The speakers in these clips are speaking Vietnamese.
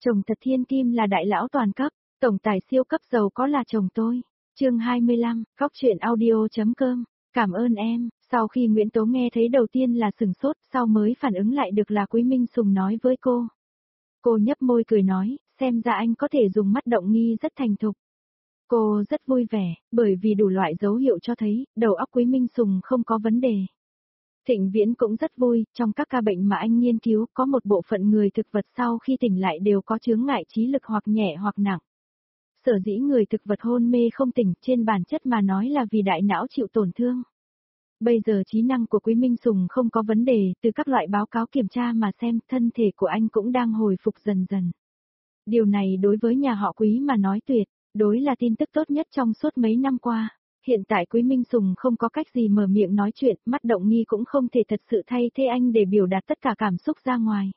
Chồng thật thiên kim là đại lão toàn cấp, tổng tài siêu cấp giàu có là chồng tôi. Chương 25, góc truyện audio.com. Cảm ơn em. Sau khi Nguyễn Tố nghe thấy đầu tiên là sửng sốt, sau mới phản ứng lại được là Quý Minh Sùng nói với cô. Cô nhấp môi cười nói, xem ra anh có thể dùng mắt động nghi rất thành thục. Cô rất vui vẻ, bởi vì đủ loại dấu hiệu cho thấy, đầu óc Quý Minh Sùng không có vấn đề. Thịnh Viễn cũng rất vui, trong các ca bệnh mà anh nghiên cứu, có một bộ phận người thực vật sau khi tỉnh lại đều có chướng ngại trí lực hoặc nhẹ hoặc nặng. Sở dĩ người thực vật hôn mê không tỉnh, trên bản chất mà nói là vì đại não chịu tổn thương. Bây giờ trí năng của Quý Minh Sùng không có vấn đề, từ các loại báo cáo kiểm tra mà xem, thân thể của anh cũng đang hồi phục dần dần. Điều này đối với nhà họ Quý mà nói tuyệt, đối là tin tức tốt nhất trong suốt mấy năm qua. Hiện tại Quý Minh Sùng không có cách gì mở miệng nói chuyện, mắt động nghi cũng không thể thật sự thay thế anh để biểu đạt tất cả cảm xúc ra ngoài.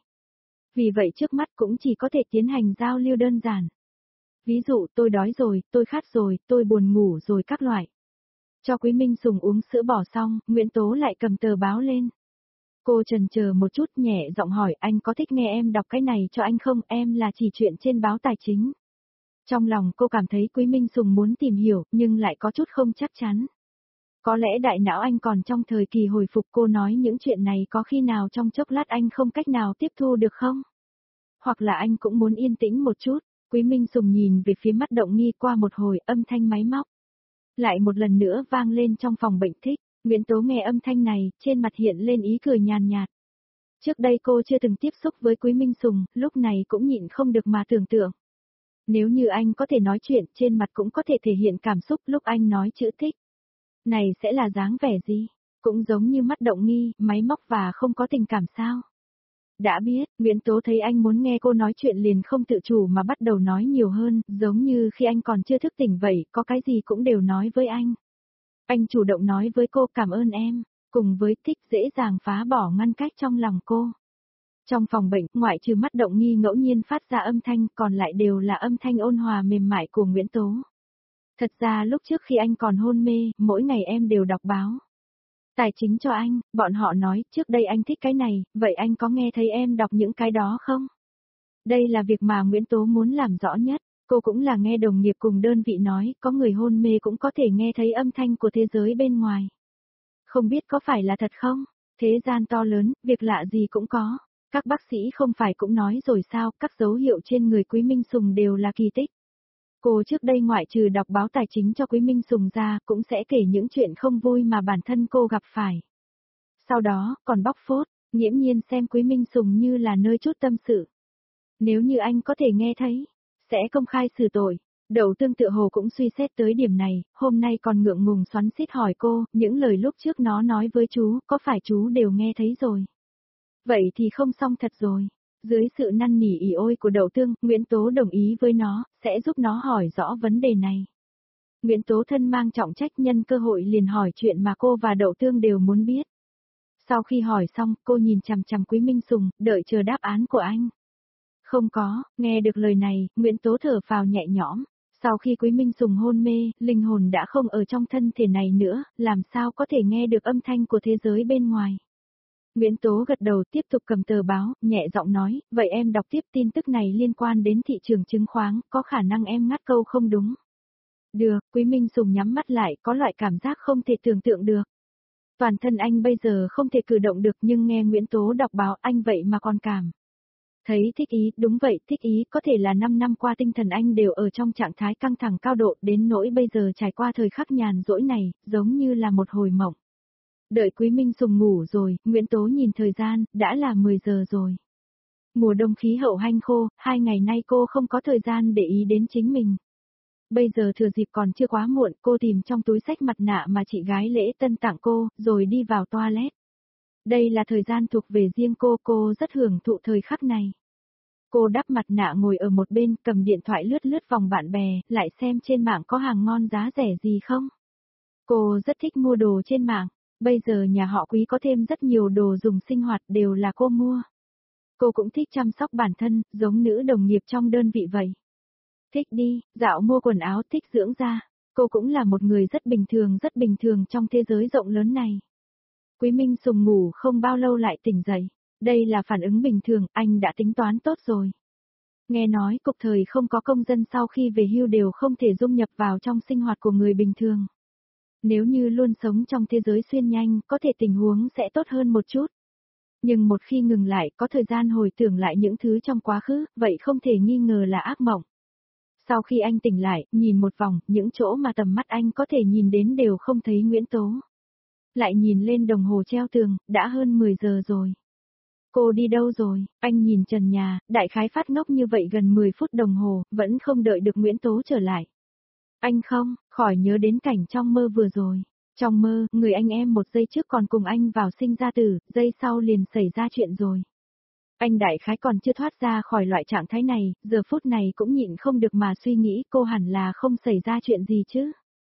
Vì vậy trước mắt cũng chỉ có thể tiến hành giao lưu đơn giản. Ví dụ tôi đói rồi, tôi khát rồi, tôi buồn ngủ rồi các loại. Cho Quý Minh Sùng uống sữa bò xong, Nguyễn Tố lại cầm tờ báo lên. Cô chần chờ một chút nhẹ giọng hỏi anh có thích nghe em đọc cái này cho anh không, em là chỉ chuyện trên báo tài chính. Trong lòng cô cảm thấy Quý Minh Sùng muốn tìm hiểu, nhưng lại có chút không chắc chắn. Có lẽ đại não anh còn trong thời kỳ hồi phục, cô nói những chuyện này có khi nào trong chốc lát anh không cách nào tiếp thu được không? Hoặc là anh cũng muốn yên tĩnh một chút. Quý Minh Sùng nhìn về phía mắt động nghi, qua một hồi âm thanh máy móc lại một lần nữa vang lên trong phòng bệnh. Thích. Nguyễn Tố nghe âm thanh này, trên mặt hiện lên ý cười nhàn nhạt. Trước đây cô chưa từng tiếp xúc với Quý Minh Sùng, lúc này cũng nhịn không được mà tưởng tượng. Nếu như anh có thể nói chuyện, trên mặt cũng có thể thể hiện cảm xúc lúc anh nói chữ thích. Này sẽ là dáng vẻ gì? Cũng giống như mắt động nghi, máy móc và không có tình cảm sao? Đã biết, Nguyễn Tố thấy anh muốn nghe cô nói chuyện liền không tự chủ mà bắt đầu nói nhiều hơn, giống như khi anh còn chưa thức tỉnh vậy, có cái gì cũng đều nói với anh. Anh chủ động nói với cô cảm ơn em, cùng với thích dễ dàng phá bỏ ngăn cách trong lòng cô. Trong phòng bệnh, ngoại trừ mắt động nghi ngẫu nhiên phát ra âm thanh, còn lại đều là âm thanh ôn hòa mềm mại của Nguyễn Tố. Thật ra lúc trước khi anh còn hôn mê, mỗi ngày em đều đọc báo tài chính cho anh, bọn họ nói trước đây anh thích cái này, vậy anh có nghe thấy em đọc những cái đó không? Đây là việc mà Nguyễn Tố muốn làm rõ nhất, cô cũng là nghe đồng nghiệp cùng đơn vị nói, có người hôn mê cũng có thể nghe thấy âm thanh của thế giới bên ngoài. Không biết có phải là thật không? Thế gian to lớn, việc lạ gì cũng có. Các bác sĩ không phải cũng nói rồi sao, các dấu hiệu trên người Quý Minh Sùng đều là kỳ tích. Cô trước đây ngoại trừ đọc báo tài chính cho Quý Minh Sùng ra, cũng sẽ kể những chuyện không vui mà bản thân cô gặp phải. Sau đó, còn bóc phốt, nghiễm nhiên xem Quý Minh Sùng như là nơi chút tâm sự. Nếu như anh có thể nghe thấy, sẽ công khai xử tội. Đậu Tương tựa hồ cũng suy xét tới điểm này, hôm nay còn ngượng ngùng xoắn xít hỏi cô, những lời lúc trước nó nói với chú, có phải chú đều nghe thấy rồi? Vậy thì không xong thật rồi. Dưới sự năn nỉ ỉ ôi của Đậu Tương, Nguyễn Tố đồng ý với nó, sẽ giúp nó hỏi rõ vấn đề này. Nguyễn Tố thân mang trọng trách nhân cơ hội liền hỏi chuyện mà cô và Đậu Tương đều muốn biết. Sau khi hỏi xong, cô nhìn chằm chằm Quý Minh Sùng, đợi chờ đáp án của anh. Không có, nghe được lời này, Nguyễn Tố thở phào nhẹ nhõm. Sau khi Quý Minh Sùng hôn mê, linh hồn đã không ở trong thân thể này nữa, làm sao có thể nghe được âm thanh của thế giới bên ngoài. Nguyễn Tố gật đầu tiếp tục cầm tờ báo, nhẹ giọng nói, vậy em đọc tiếp tin tức này liên quan đến thị trường chứng khoán, có khả năng em ngắt câu không đúng. Được, Quý Minh Sùng nhắm mắt lại, có loại cảm giác không thể tưởng tượng được. Toàn thân anh bây giờ không thể cử động được nhưng nghe Nguyễn Tố đọc báo anh vậy mà còn cảm thấy thích ý, đúng vậy, thích ý, có thể là 5 năm qua tinh thần anh đều ở trong trạng thái căng thẳng cao độ đến nỗi bây giờ trải qua thời khắc nhàn rỗi này, giống như là một hồi mộng. Đợi Quý Minh Sùng ngủ rồi, Nguyễn Tố nhìn thời gian, đã là 10 giờ rồi. Mùa đông khí hậu hanh khô, 2 ngày nay cô không có thời gian để ý đến chính mình. Bây giờ thừa dịp còn chưa quá muộn, cô tìm trong túi xách mặt nạ mà chị gái Lễ Tân tặng cô, rồi đi vào toilet. Đây là thời gian thuộc về riêng cô rất hưởng thụ thời khắc này. Cô đắp mặt nạ ngồi ở một bên, cầm điện thoại lướt lướt vòng bạn bè, lại xem trên mạng có hàng ngon giá rẻ gì không. Cô rất thích mua đồ trên mạng, bây giờ nhà họ Quý có thêm rất nhiều đồ dùng sinh hoạt đều là cô mua. Cô cũng thích chăm sóc bản thân, giống nữ đồng nghiệp trong đơn vị vậy. Thích đi, dạo mua quần áo, thích dưỡng da. Cô cũng là một người rất bình thường trong thế giới rộng lớn này. Quý Minh Sùng ngủ không bao lâu lại tỉnh dậy. Đây là phản ứng bình thường, anh đã tính toán tốt rồi. Nghe nói cục thời không có công dân sau khi về hưu đều không thể dung nhập vào trong sinh hoạt của người bình thường. Nếu như luôn sống trong thế giới xuyên nhanh, có thể tình huống sẽ tốt hơn một chút. Nhưng một khi ngừng lại, có thời gian hồi tưởng lại những thứ trong quá khứ, vậy không thể nghi ngờ là ác mộng. Sau khi anh tỉnh lại, nhìn một vòng, những chỗ mà tầm mắt anh có thể nhìn đến đều không thấy Nguyễn Tố. Lại nhìn lên đồng hồ treo tường, đã hơn 10 giờ rồi. Cô đi đâu rồi? Anh nhìn trần nhà, đại khái phát ngốc như vậy gần 10 phút đồng hồ, vẫn không đợi được Nguyễn Tố trở lại. Anh không, khỏi nhớ đến cảnh trong mơ vừa rồi. Trong mơ, người anh em một giây trước còn cùng anh vào sinh ra tử, giây sau liền xảy ra chuyện rồi. Anh đại khái còn chưa thoát ra khỏi loại trạng thái này, giờ phút này cũng nhịn không được mà suy nghĩ cô hẳn là không xảy ra chuyện gì chứ.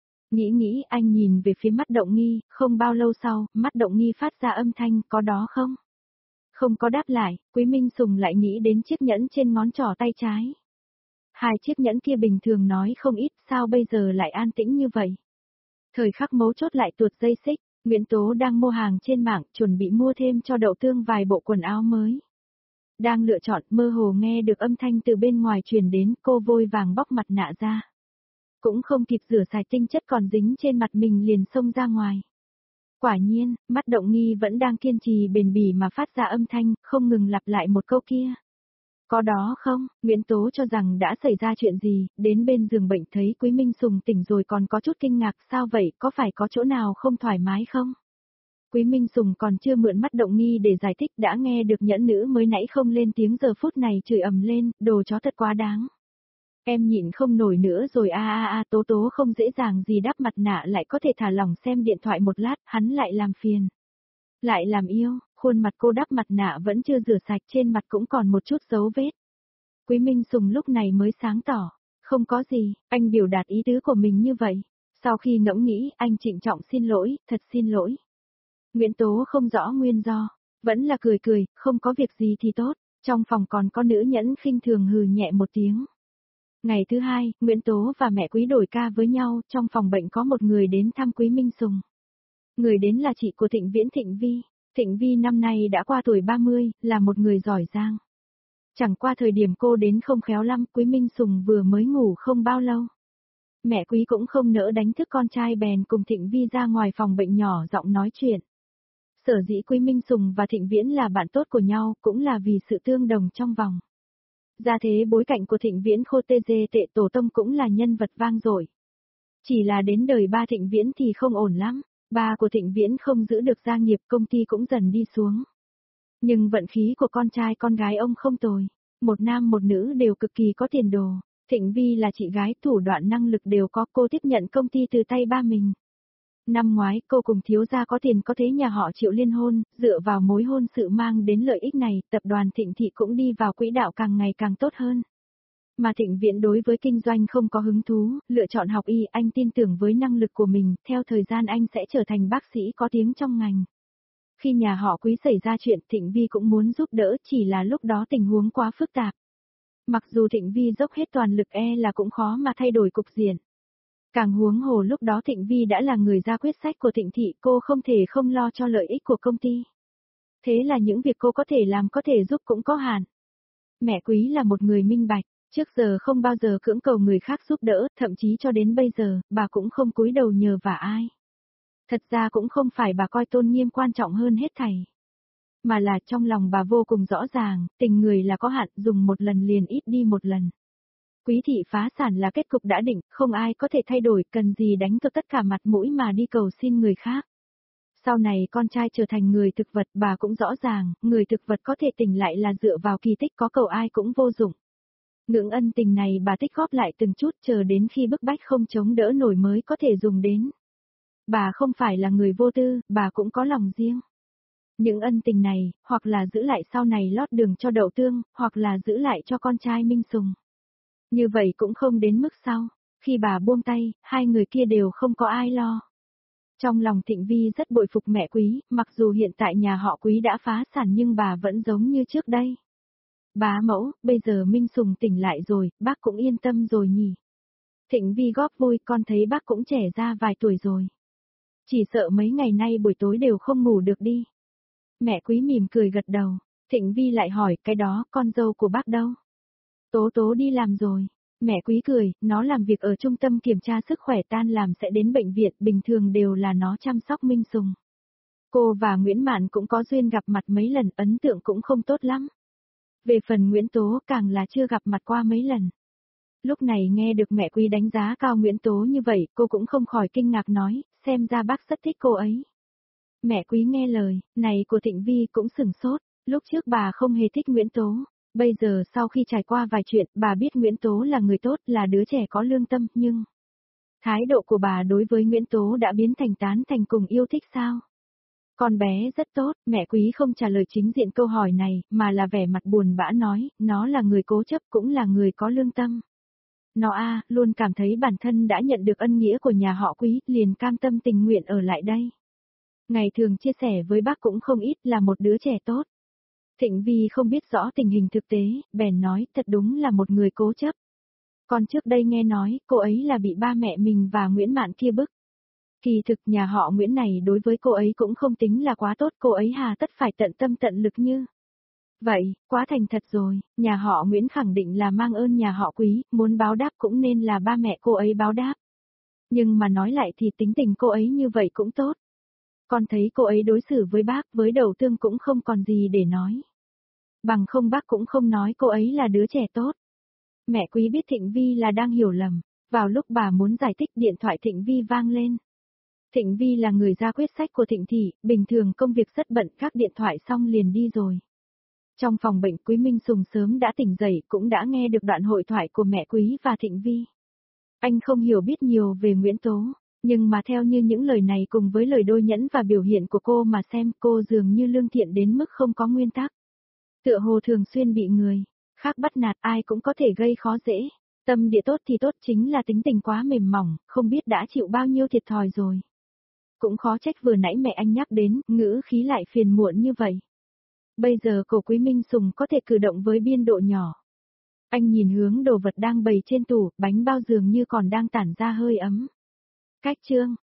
Nghĩ anh nhìn về phía mắt Động Nghi, không bao lâu sau, mắt Động Nghi phát ra âm thanh, có đó không? Không có đáp lại, Quý Minh Sùng lại nghĩ đến chiếc nhẫn trên ngón trỏ tay trái. Hai chiếc nhẫn kia bình thường nói không ít, sao bây giờ lại an tĩnh như vậy? Thời khắc mấu chốt lại tuột dây xích, Nguyễn Tố đang mua hàng trên mạng, chuẩn bị mua thêm cho Đậu Tương vài bộ quần áo mới. Đang lựa chọn, mơ hồ nghe được âm thanh từ bên ngoài truyền đến, cô vội vàng bóc mặt nạ ra. Cũng không kịp rửa sạch tinh chất còn dính trên mặt mình liền xông ra ngoài. Quả nhiên, mắt Động Nghi vẫn đang kiên trì bền bỉ mà phát ra âm thanh, không ngừng lặp lại một câu kia. Có đó không? Nguyễn Tố cho rằng đã xảy ra chuyện gì, đến bên giường bệnh thấy Quý Minh Sùng tỉnh rồi còn có chút kinh ngạc, sao vậy, có phải có chỗ nào không thoải mái không? Quý Minh Sùng còn chưa mượn mắt Động Nghi để giải thích đã nghe được nhẫn nữ mới nãy không lên tiếng giờ phút này chửi ầm lên, đồ chó thật quá đáng. Em nhịn không nổi nữa rồi Tố Tố không dễ dàng gì đắp mặt nạ lại có thể thả lỏng xem điện thoại một lát, hắn lại làm phiền. Lại làm yêu, khuôn mặt cô đắp mặt nạ vẫn chưa rửa sạch trên mặt cũng còn một chút dấu vết. Quý Minh Sùng lúc này mới sáng tỏ, không có gì, anh biểu đạt ý tứ của mình như vậy. Sau khi ngẫm nghĩ, anh trịnh trọng xin lỗi, thật xin lỗi. Nguyễn Tố không rõ nguyên do, vẫn là cười, không có việc gì thì tốt, trong phòng còn có nữ nhẫn khinh thường hừ nhẹ một tiếng. Ngày thứ hai, Nguyễn Tố và mẹ Quý đổi ca với nhau, trong phòng bệnh có một người đến thăm Quý Minh Sùng. Người đến là chị của Thịnh Viễn Thịnh Vi. Thịnh Vi năm nay đã qua tuổi 30, là một người giỏi giang. Chẳng qua thời điểm cô đến không khéo lắm, Quý Minh Sùng vừa mới ngủ không bao lâu. Mẹ Quý cũng không nỡ đánh thức con trai bèn cùng Thịnh Vi ra ngoài phòng bệnh nhỏ giọng nói chuyện. Sở dĩ Quý Minh Sùng và Thịnh Viễn là bạn tốt của nhau, cũng là vì sự tương đồng trong vòng. Gia thế bối cảnh của Thịnh Viễn Khô Tê Dê Tệ Tổ Tông cũng là nhân vật vang dội. Chỉ là đến đời ba Thịnh Viễn thì không ổn lắm, ba của Thịnh Viễn không giữ được gia nghiệp, công ty cũng dần đi xuống. Nhưng vận khí của con trai con gái ông không tồi, một nam một nữ đều cực kỳ có tiền đồ. Thịnh Vi là chị gái thủ đoạn năng lực đều có, cô tiếp nhận công ty từ tay ba mình. Năm ngoái cô cùng thiếu gia có tiền có thế nhà họ Triệu liên hôn, dựa vào mối hôn sự mang đến lợi ích này, tập đoàn Thịnh Thị cũng đi vào quỹ đạo càng ngày càng tốt hơn. Mà Thịnh Viễn đối với kinh doanh không có hứng thú, lựa chọn học y, anh tin tưởng với năng lực của mình, theo thời gian anh sẽ trở thành bác sĩ có tiếng trong ngành. Khi nhà họ Quý xảy ra chuyện, Thịnh Vi cũng muốn giúp đỡ, chỉ là lúc đó tình huống quá phức tạp. Mặc dù Thịnh Vi dốc hết toàn lực là cũng khó mà thay đổi cục diện. Càng huống hồ lúc đó Thịnh Vi đã là người ra quyết sách của Thịnh Thị, cô không thể không lo cho lợi ích của công ty. Thế là những việc cô có thể làm có thể giúp cũng có hạn. Mẹ Quý là một người minh bạch, trước giờ không bao giờ cưỡng cầu người khác giúp đỡ, thậm chí cho đến bây giờ, bà cũng không cúi đầu nhờ vả ai. Thật ra cũng không phải bà coi tôn nghiêm quan trọng hơn hết thảy. Mà là trong lòng bà vô cùng rõ ràng, tình người là có hạn, dùng một lần liền ít đi một lần. Quý thị phá sản là kết cục đã định, không ai có thể thay đổi, cần gì đánh cược tất cả mặt mũi mà đi cầu xin người khác. Sau này con trai trở thành người thực vật, bà cũng rõ ràng, người thực vật có thể tỉnh lại là dựa vào kỳ tích, có cầu ai cũng vô dụng. Ngưỡng ân tình này bà tích góp lại từng chút, chờ đến khi bức bách không chống đỡ nổi mới có thể dùng đến. Bà không phải là người vô tư, bà cũng có lòng riêng. Những ân tình này, hoặc là giữ lại sau này lót đường cho Đậu Tương, hoặc là giữ lại cho con trai Minh Sùng. Như vậy cũng không đến mức sau, khi bà buông tay, hai người kia đều không có ai lo. Trong lòng Thịnh Vi rất bội phục mẹ Quý, mặc dù hiện tại nhà họ Quý đã phá sản nhưng bà vẫn giống như trước đây. Bá mẫu, bây giờ Minh Sùng tỉnh lại rồi, bác cũng yên tâm rồi nhỉ. Thịnh Vi góp vui, con thấy bác cũng trẻ ra vài tuổi rồi. Chỉ sợ mấy ngày nay buổi tối đều không ngủ được đi. Mẹ Quý mỉm cười gật đầu, Thịnh Vi lại hỏi, cái đó con dâu của bác đâu? Tố Tố đi làm rồi. Mẹ Quý cười, nó làm việc ở trung tâm kiểm tra sức khỏe, tan làm sẽ đến bệnh viện, bình thường đều là nó chăm sóc Minh Sùng. Cô và Nguyễn Mạn cũng có duyên gặp mặt mấy lần, ấn tượng cũng không tốt lắm. Về phần Nguyễn Tố càng là chưa gặp mặt qua mấy lần. Lúc này nghe được mẹ Quý đánh giá cao Nguyễn Tố như vậy, cô cũng không khỏi kinh ngạc nói, xem ra bác rất thích cô ấy. Mẹ Quý nghe lời này của Thịnh Vi cũng sửng sốt, lúc trước bà không hề thích Nguyễn Tố. Bây giờ sau khi trải qua vài chuyện, bà biết Nguyễn Tố là người tốt, là đứa trẻ có lương tâm, nhưng thái độ của bà đối với Nguyễn Tố đã biến thành tán thành cùng yêu thích sao? Con bé rất tốt, mẹ Quý không trả lời chính diện câu hỏi này, mà là vẻ mặt buồn bã nói, nó là người cố chấp cũng là người có lương tâm. Nó luôn cảm thấy bản thân đã nhận được ân nghĩa của nhà họ Quý, liền cam tâm tình nguyện ở lại đây. Ngày thường chia sẻ với bác cũng không ít, là một đứa trẻ tốt. Thịnh Vi không biết rõ tình hình thực tế, bèn nói thật đúng là một người cố chấp. Còn trước đây nghe nói, cô ấy là bị ba mẹ mình và Nguyễn Mạn kia bức. Kỳ thực nhà họ Nguyễn này đối với cô ấy cũng không tính là quá tốt, cô ấy hà tất phải tận tâm tận lực như vậy, quá thành thật rồi, nhà họ Nguyễn khẳng định là mang ơn nhà họ Quý, muốn báo đáp cũng nên là ba mẹ cô ấy báo đáp. Nhưng mà nói lại thì tính tình cô ấy như vậy cũng tốt. Con thấy cô ấy đối xử với bác, với Đầu Tương cũng không còn gì để nói. Bằng không bác cũng không nói cô ấy là đứa trẻ tốt. Mẹ Quý biết Thịnh Vi là đang hiểu lầm, vào lúc bà muốn giải thích điện thoại Thịnh Vi vang lên. Thịnh Vi là người ra quyết sách của Thịnh Thị, bình thường công việc rất bận, gác điện thoại xong liền đi rồi. Trong phòng bệnh, Quý Minh Sùng sớm đã tỉnh dậy, cũng đã nghe được đoạn hội thoại của mẹ Quý và Thịnh Vi. Anh không hiểu biết nhiều về Nguyễn Tố, nhưng mà theo như những lời này cùng với lời đôi nhẫn và biểu hiện của cô mà xem, cô dường như lương thiện đến mức không có nguyên tắc. Tựa hồ thường xuyên bị người khác bắt nạt, ai cũng có thể gây khó dễ. Tâm địa tốt thì tốt, chính là tính tình quá mềm mỏng, không biết đã chịu bao nhiêu thiệt thòi rồi. Cũng khó trách vừa nãy mẹ anh nhắc đến, ngữ khí lại phiền muộn như vậy. Bây giờ cổ Quý Minh Sùng có thể cử động với biên độ nhỏ. Anh nhìn hướng đồ vật đang bày trên tủ, bánh bao dường như còn đang tản ra hơi ấm. Cách chương